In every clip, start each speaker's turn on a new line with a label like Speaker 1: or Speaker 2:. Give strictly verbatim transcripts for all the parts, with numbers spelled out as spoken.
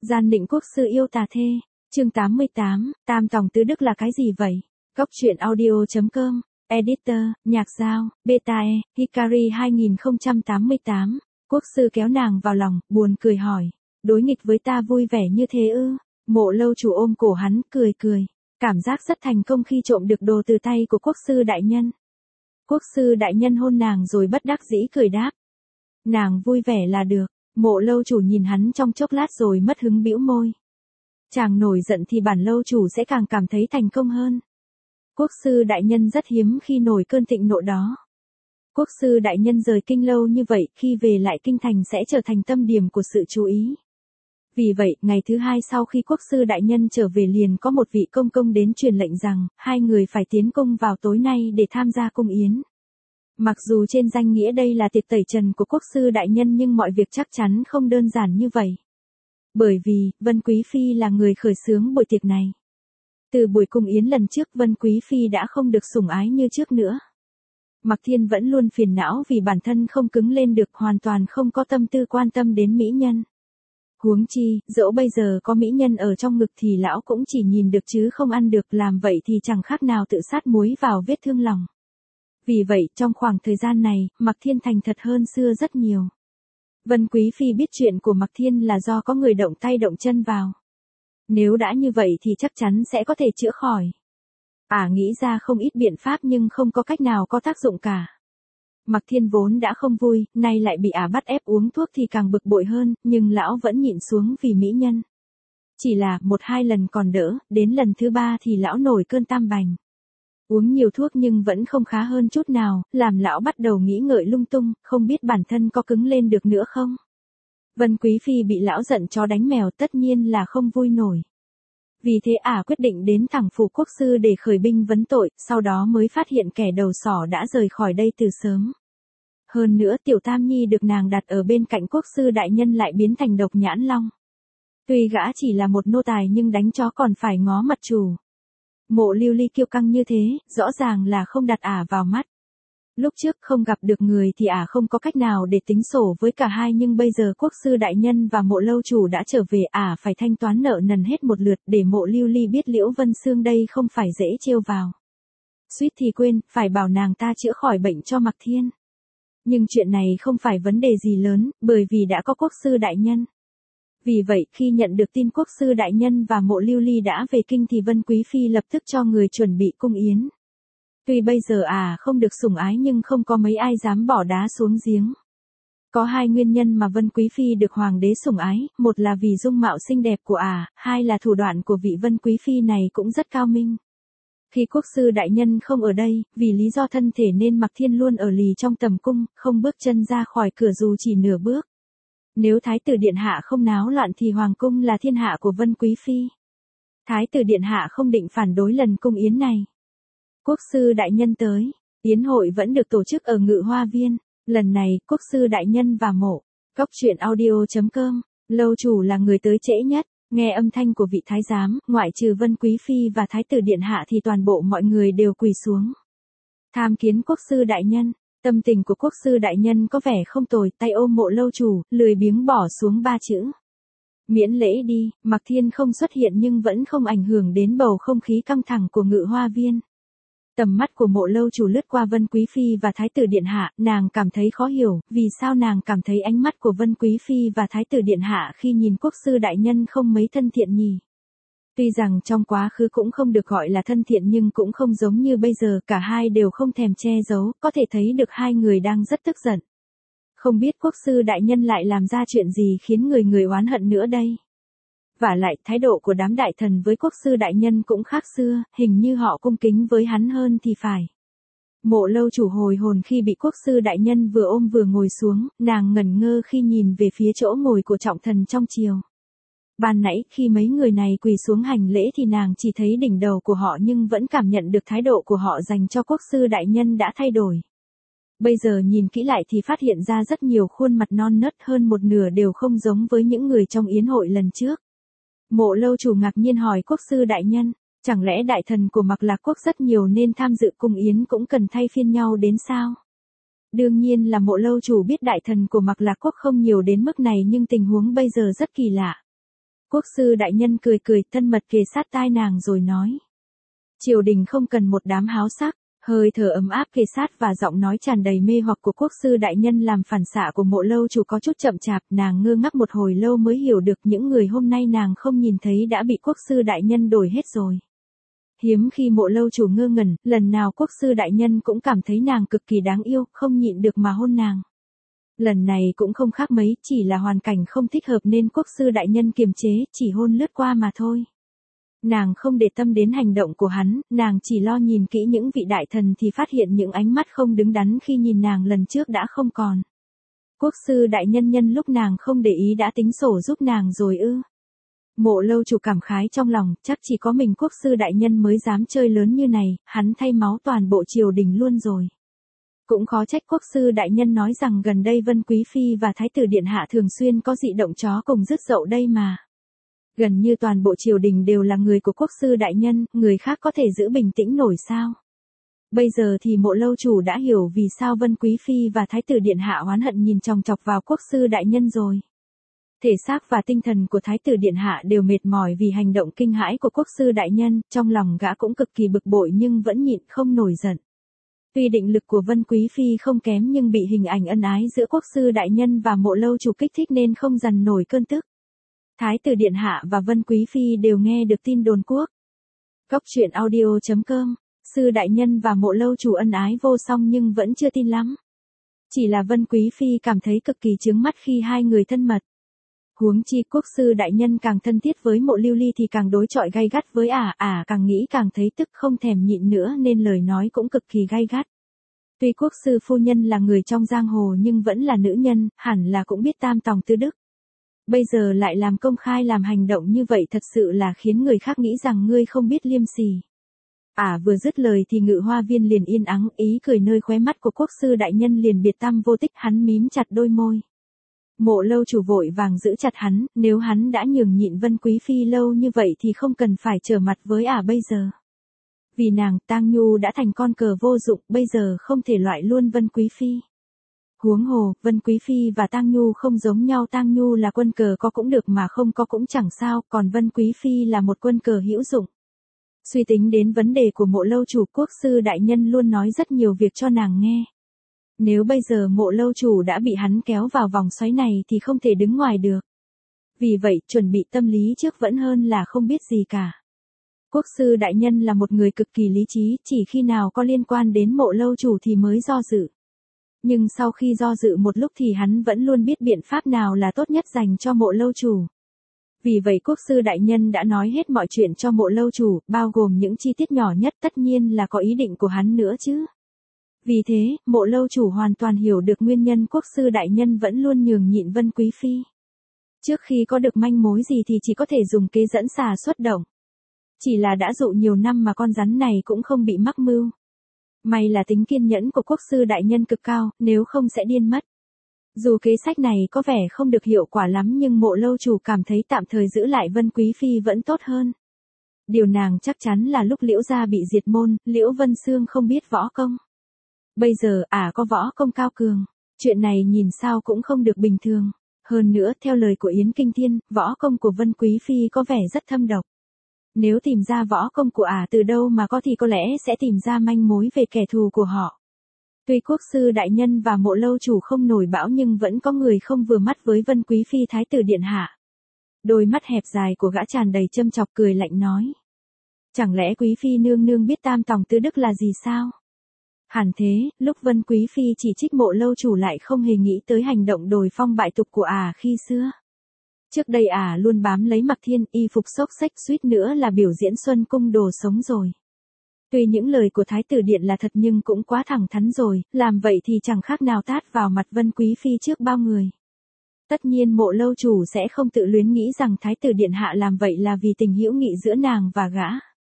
Speaker 1: Gian định quốc sư yêu tà thê, chương tám mươi tám, tam tòng tứ đức là cái gì vậy? Góc truyện audio.com, Editor, Nhạc Giao, Betae, Hikari hai không tám tám, quốc sư kéo nàng vào lòng, buồn cười hỏi, đối nghịch với ta vui vẻ như thế ư? Mộ Lâu Chủ ôm cổ hắn, cười cười, cảm giác rất thành công khi trộm được đồ từ tay của quốc sư đại nhân. Quốc sư đại nhân hôn nàng rồi bất đắc dĩ cười đáp. Nàng vui vẻ là được. Mộ Lâu Chủ nhìn hắn trong chốc lát rồi mất hứng bĩu môi. Chàng nổi giận thì bản Lâu Chủ sẽ càng cảm thấy thành công hơn. Quốc sư đại nhân rất hiếm khi nổi cơn thịnh nộ đó. Quốc sư đại nhân rời kinh lâu như vậy, khi về lại kinh thành sẽ trở thành tâm điểm của sự chú ý. Vì vậy, ngày thứ hai sau khi quốc sư đại nhân trở về liền có một vị công công đến truyền lệnh rằng, hai người phải tiến cung vào tối nay để tham gia cung yến. Mặc dù trên danh nghĩa đây là tiệc tẩy trần của quốc sư đại nhân nhưng mọi việc chắc chắn không đơn giản như vậy. Bởi vì, Vân Quý Phi là người khởi xướng buổi tiệc này. Từ buổi cung yến lần trước Vân Quý Phi đã không được sủng ái như trước nữa. Mạc Thiên vẫn luôn phiền não vì bản thân không cứng lên được, hoàn toàn không có tâm tư quan tâm đến mỹ nhân. Huống chi, dẫu bây giờ có mỹ nhân ở trong ngực thì lão cũng chỉ nhìn được chứ không ăn được, làm vậy thì chẳng khác nào tự sát muối vào vết thương lòng. Vì vậy, trong khoảng thời gian này, Mạc Thiên thành thật hơn xưa rất nhiều. Vân Quý Phi biết chuyện của Mạc Thiên là do có người động tay động chân vào. Nếu đã như vậy thì chắc chắn sẽ có thể chữa khỏi. Ả à, nghĩ ra không ít biện pháp nhưng không có cách nào có tác dụng cả. Mạc Thiên vốn đã không vui, nay lại bị Ả à bắt ép uống thuốc thì càng bực bội hơn, nhưng lão vẫn nhịn xuống vì mỹ nhân. Chỉ là một hai lần còn đỡ, đến lần thứ ba thì lão nổi cơn tam bành. Uống nhiều thuốc nhưng vẫn không khá hơn chút nào, làm lão bắt đầu nghĩ ngợi lung tung, không biết bản thân có cứng lên được nữa không. Vân Quý Phi bị lão giận chó đánh mèo tất nhiên là không vui nổi. Vì thế Ả à quyết định đến thẳng phủ quốc sư để khởi binh vấn tội, sau đó mới phát hiện kẻ đầu sỏ đã rời khỏi đây từ sớm. Hơn nữa Tiểu Tam Nhi được nàng đặt ở bên cạnh quốc sư đại nhân lại biến thành Độc Nhãn Long. Tuy gã chỉ là một nô tài nhưng đánh chó còn phải ngó mặt chủ. Mộ Lưu Ly kiêu căng như thế, rõ ràng là không đặt Ả à vào mắt. Lúc trước không gặp được người thì Ả à không có cách nào để tính sổ với cả hai, nhưng bây giờ quốc sư đại nhân và Mộ Lâu Chủ đã trở về, Ả à phải thanh toán nợ nần hết một lượt, để Mộ Lưu Ly biết Liễu Vân Xương đây không phải dễ trêu vào. Suýt thì quên, phải bảo nàng ta chữa khỏi bệnh cho Mạc Thiên. Nhưng chuyện này không phải vấn đề gì lớn, bởi vì đã có quốc sư đại nhân. Vì vậy, khi nhận được tin quốc sư đại nhân và Mộ Lưu Ly đã về kinh thì Vân Quý Phi lập tức cho người chuẩn bị cung yến. Tuy bây giờ Ả à không được sủng ái nhưng không có mấy ai dám bỏ đá xuống giếng. Có hai nguyên nhân mà Vân Quý Phi được hoàng đế sủng ái, một là vì dung mạo xinh đẹp của Ả, à, hai là thủ đoạn của vị Vân Quý Phi này cũng rất cao minh. Khi quốc sư đại nhân không ở đây, vì lý do thân thể nên Mạc Thiên luôn ở lì trong tầm cung, không bước chân ra khỏi cửa dù chỉ nửa bước. Nếu Thái tử Điện Hạ không náo loạn thì Hoàng cung là thiên hạ của Vân Quý Phi. Thái tử Điện Hạ không định phản đối lần cung yến này. Quốc sư đại nhân tới, yến hội vẫn được tổ chức ở Ngự Hoa Viên. Lần này, quốc sư đại nhân và Mộ. Góc truyện audio.com, Lâu Chủ là người tới trễ nhất. Nghe âm thanh của vị thái giám, ngoại trừ Vân Quý Phi và Thái tử Điện Hạ thì toàn bộ mọi người đều quỳ xuống. Tham kiến quốc sư đại nhân. Tâm tình của quốc sư đại nhân có vẻ không tồi, tay ôm Mộ Lâu Chủ, lười biếng bỏ xuống ba chữ. Miễn lễ đi. Mạc Thiên không xuất hiện nhưng vẫn không ảnh hưởng đến bầu không khí căng thẳng của Ngự Hoa Viên. Tầm mắt của Mộ Lâu Chủ lướt qua Vân Quý Phi và Thái tử Điện Hạ, nàng cảm thấy khó hiểu, vì sao nàng cảm thấy ánh mắt của Vân Quý Phi và Thái tử Điện Hạ khi nhìn quốc sư đại nhân không mấy thân thiện nhỉ. Tuy rằng trong quá khứ cũng không được gọi là thân thiện nhưng cũng không giống như bây giờ, cả hai đều không thèm che giấu, có thể thấy được hai người đang rất tức giận. Không biết quốc sư đại nhân lại làm ra chuyện gì khiến người người oán hận nữa đây. Vả lại, thái độ của đám đại thần với quốc sư đại nhân cũng khác xưa, hình như họ cung kính với hắn hơn thì phải. Mộ Lâu Chủ hồi hồn khi bị quốc sư đại nhân vừa ôm vừa ngồi xuống, nàng ngẩn ngơ khi nhìn về phía chỗ ngồi của trọng thần trong triều. Ban nãy, khi mấy người này quỳ xuống hành lễ thì nàng chỉ thấy đỉnh đầu của họ nhưng vẫn cảm nhận được thái độ của họ dành cho quốc sư đại nhân đã thay đổi. Bây giờ nhìn kỹ lại thì phát hiện ra rất nhiều khuôn mặt non nớt, hơn một nửa đều không giống với những người trong yến hội lần trước. Mộ Lâu Chủ ngạc nhiên hỏi quốc sư đại nhân, chẳng lẽ đại thần của Mạc Lạc Quốc rất nhiều nên tham dự cung yến cũng cần thay phiên nhau đến sao? Đương nhiên là Mộ Lâu Chủ biết đại thần của Mạc Lạc Quốc không nhiều đến mức này nhưng tình huống bây giờ rất kỳ lạ. Quốc sư đại nhân cười cười thân mật kề sát tai nàng rồi nói. Triều đình không cần một đám háo sắc, hơi thở ấm áp kề sát và giọng nói tràn đầy mê hoặc của quốc sư đại nhân làm phản xạ của Mộ lâu chủ có chút chậm chạp, nàng ngơ ngác một hồi lâu mới hiểu được những người hôm nay nàng không nhìn thấy đã bị quốc sư đại nhân đổi hết rồi. Hiếm khi Mộ lâu chủ ngơ ngẩn, lần nào quốc sư đại nhân cũng cảm thấy nàng cực kỳ đáng yêu, không nhịn được mà hôn nàng. Lần này cũng không khác mấy, chỉ là hoàn cảnh không thích hợp nên quốc sư đại nhân kiềm chế, chỉ hôn lướt qua mà thôi. Nàng không để tâm đến hành động của hắn, nàng chỉ lo nhìn kỹ những vị đại thần thì phát hiện những ánh mắt không đứng đắn khi nhìn nàng lần trước đã không còn. Quốc sư đại nhân nhân lúc nàng không để ý đã tính sổ giúp nàng rồi ư. Mộ lâu chủ cảm khái trong lòng, chắc chỉ có mình quốc sư đại nhân mới dám chơi lớn như này, hắn thay máu toàn bộ triều đình luôn rồi. Cũng khó trách quốc sư đại nhân nói rằng gần đây Vân Quý Phi và Thái tử Điện Hạ thường xuyên có dị động chó cùng rứt dậu đây mà. Gần như toàn bộ triều đình đều là người của quốc sư đại nhân, người khác có thể giữ bình tĩnh nổi sao. Bây giờ thì Mộ lâu chủ đã hiểu vì sao Vân Quý Phi và Thái tử Điện Hạ oán hận nhìn chòng chọc vào quốc sư đại nhân rồi. Thể xác và tinh thần của Thái tử Điện Hạ đều mệt mỏi vì hành động kinh hãi của quốc sư đại nhân, trong lòng gã cũng cực kỳ bực bội nhưng vẫn nhịn không nổi giận. Tuy định lực của Vân Quý Phi không kém nhưng bị hình ảnh ân ái giữa quốc sư đại nhân và Mộ lâu chủ kích thích nên không dằn nổi cơn tức. Thái tử Điện Hạ và Vân Quý Phi đều nghe được tin đồn quốc. Góc truyện audio chấm com, sư đại nhân và Mộ lâu chủ ân ái vô song nhưng vẫn chưa tin lắm. Chỉ là Vân Quý Phi cảm thấy cực kỳ chướng mắt khi hai người thân mật. Huống chi quốc sư đại nhân càng thân thiết với Mộ Lưu Ly thì càng đối chọi gay gắt với ả, ả càng nghĩ càng thấy tức không thèm nhịn nữa nên lời nói cũng cực kỳ gay gắt. Tuy quốc sư phu nhân là người trong giang hồ nhưng vẫn là nữ nhân, hẳn là cũng biết tam tòng tư đức. Bây giờ lại làm công khai làm hành động như vậy thật sự là khiến người khác nghĩ rằng ngươi không biết liêm sỉ. Ả à, vừa dứt lời thì Ngự Hoa Viên liền yên ắng, ý cười nơi khóe mắt của quốc sư đại nhân liền biệt tăm vô tích, hắn mím chặt đôi môi. Mộ lâu chủ vội vàng giữ chặt hắn, nếu hắn đã nhường nhịn Vân Quý Phi lâu như vậy thì không cần phải trở mặt với ả à bây giờ. Vì nàng, Tang Nhu đã thành con cờ vô dụng, bây giờ không thể loại luôn Vân Quý Phi. Huống hồ, Vân Quý Phi và Tang Nhu không giống nhau, Tang Nhu là quân cờ có cũng được mà không có cũng chẳng sao, còn Vân Quý Phi là một quân cờ hữu dụng. Suy tính đến vấn đề của Mộ lâu chủ, quốc sư đại nhân luôn nói rất nhiều việc cho nàng nghe. Nếu bây giờ Mộ lâu chủ đã bị hắn kéo vào vòng xoáy này thì không thể đứng ngoài được. Vì vậy, chuẩn bị tâm lý trước vẫn hơn là không biết gì cả. Quốc sư đại nhân là một người cực kỳ lý trí, chỉ khi nào có liên quan đến Mộ lâu chủ thì mới do dự. Nhưng sau khi do dự một lúc thì hắn vẫn luôn biết biện pháp nào là tốt nhất dành cho Mộ lâu chủ. Vì vậy quốc sư đại nhân đã nói hết mọi chuyện cho Mộ lâu chủ, bao gồm những chi tiết nhỏ nhất, tất nhiên là có ý định của hắn nữa chứ. Vì thế, Mộ lâu chủ hoàn toàn hiểu được nguyên nhân quốc sư đại nhân vẫn luôn nhường nhịn Vân Quý Phi. Trước khi có được manh mối gì thì chỉ có thể dùng kế dẫn xà xuất động. Chỉ là đã dụ nhiều năm mà con rắn này cũng không bị mắc mưu. May là tính kiên nhẫn của quốc sư đại nhân cực cao, nếu không sẽ điên mất. Dù kế sách này có vẻ không được hiệu quả lắm nhưng Mộ lâu chủ cảm thấy tạm thời giữ lại Vân Quý Phi vẫn tốt hơn. Điều nàng chắc chắn là lúc Liễu gia bị diệt môn, Liễu Vân Xương không biết võ công. Bây giờ ả à có võ công cao cường, chuyện này nhìn sao cũng không được bình thường. Hơn nữa, theo lời của Yến Kinh Thiên, võ công của Vân Quý Phi có vẻ rất thâm độc. Nếu tìm ra võ công của ả à từ đâu mà có thì có lẽ sẽ tìm ra manh mối về kẻ thù của họ. Tuy quốc sư đại nhân và Mộ lâu chủ không nổi bão nhưng vẫn có người không vừa mắt với Vân Quý Phi Thái tử Điện Hạ. Đôi mắt hẹp dài của gã tràn đầy châm chọc cười lạnh nói. Chẳng lẽ Quý Phi nương nương biết tam tòng tứ đức là gì sao? Hẳn thế, lúc Vân Quý Phi chỉ trích Mộ lâu chủ lại không hề nghĩ tới hành động đồi phong bại tục của ả à khi xưa. Trước đây ả à luôn bám lấy Mặc Thiên, y phục xốc xách suýt nữa là biểu diễn Xuân Cung đồ sống rồi. Tuy những lời của Thái tử Điện là thật nhưng cũng quá thẳng thắn rồi, làm vậy thì chẳng khác nào tát vào mặt Vân Quý Phi trước bao người. Tất nhiên Mộ lâu chủ sẽ không tự luyến nghĩ rằng Thái tử Điện Hạ làm vậy là vì tình hữu nghị giữa nàng và gã.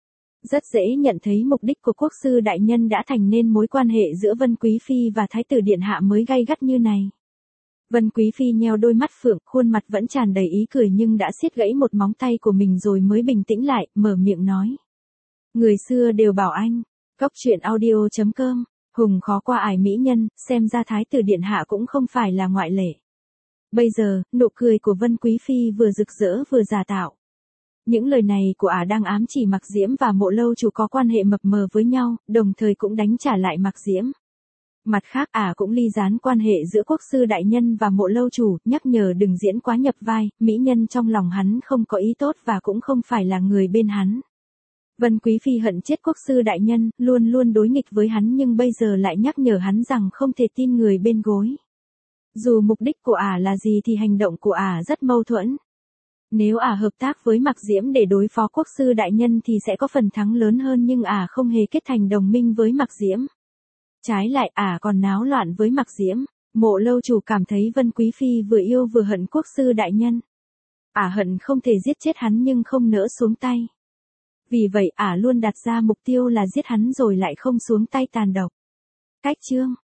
Speaker 1: Rất dễ nhận thấy mục đích của quốc sư đại nhân đã thành nên mối quan hệ giữa Vân Quý Phi và Thái tử Điện Hạ mới gay gắt như này. Vân Quý Phi nheo đôi mắt phượng, khuôn mặt vẫn tràn đầy ý cười nhưng đã siết gãy một móng tay của mình rồi mới bình tĩnh lại, mở miệng nói. Người xưa đều bảo anh, góc truyện audio chấm com, hùng khó qua ải mỹ nhân, xem ra Thái tử Điện Hạ cũng không phải là ngoại lệ. Bây giờ, nụ cười của Vân Quý Phi vừa rực rỡ vừa giả tạo. Những lời này của ả đang ám chỉ Mạc Diễm và Mộ Lâu Chủ có quan hệ mập mờ với nhau, đồng thời cũng đánh trả lại Mạc Diễm. Mặt khác ả cũng ly gián quan hệ giữa Quốc sư đại nhân và Mộ Lâu Chủ, nhắc nhở đừng diễn quá nhập vai, mỹ nhân trong lòng hắn không có ý tốt và cũng không phải là người bên hắn. Vân Quý Phi hận chết Quốc sư đại nhân, luôn luôn đối nghịch với hắn nhưng bây giờ lại nhắc nhở hắn rằng không thể tin người bên gối. Dù mục đích của ả là gì thì hành động của ả rất mâu thuẫn. Nếu ả hợp tác với Mạc Diễm để đối phó Quốc sư đại nhân thì sẽ có phần thắng lớn hơn nhưng ả không hề kết thành đồng minh với Mạc Diễm. Trái lại ả còn náo loạn với Mạc Diễm. Mộ Lâu Chủ cảm thấy Vân Quý Phi vừa yêu vừa hận Quốc sư đại nhân. Ả hận không thể giết chết hắn nhưng không nỡ xuống tay. Vì vậy ả luôn đặt ra mục tiêu là giết hắn rồi lại không xuống tay tàn độc. Cách chương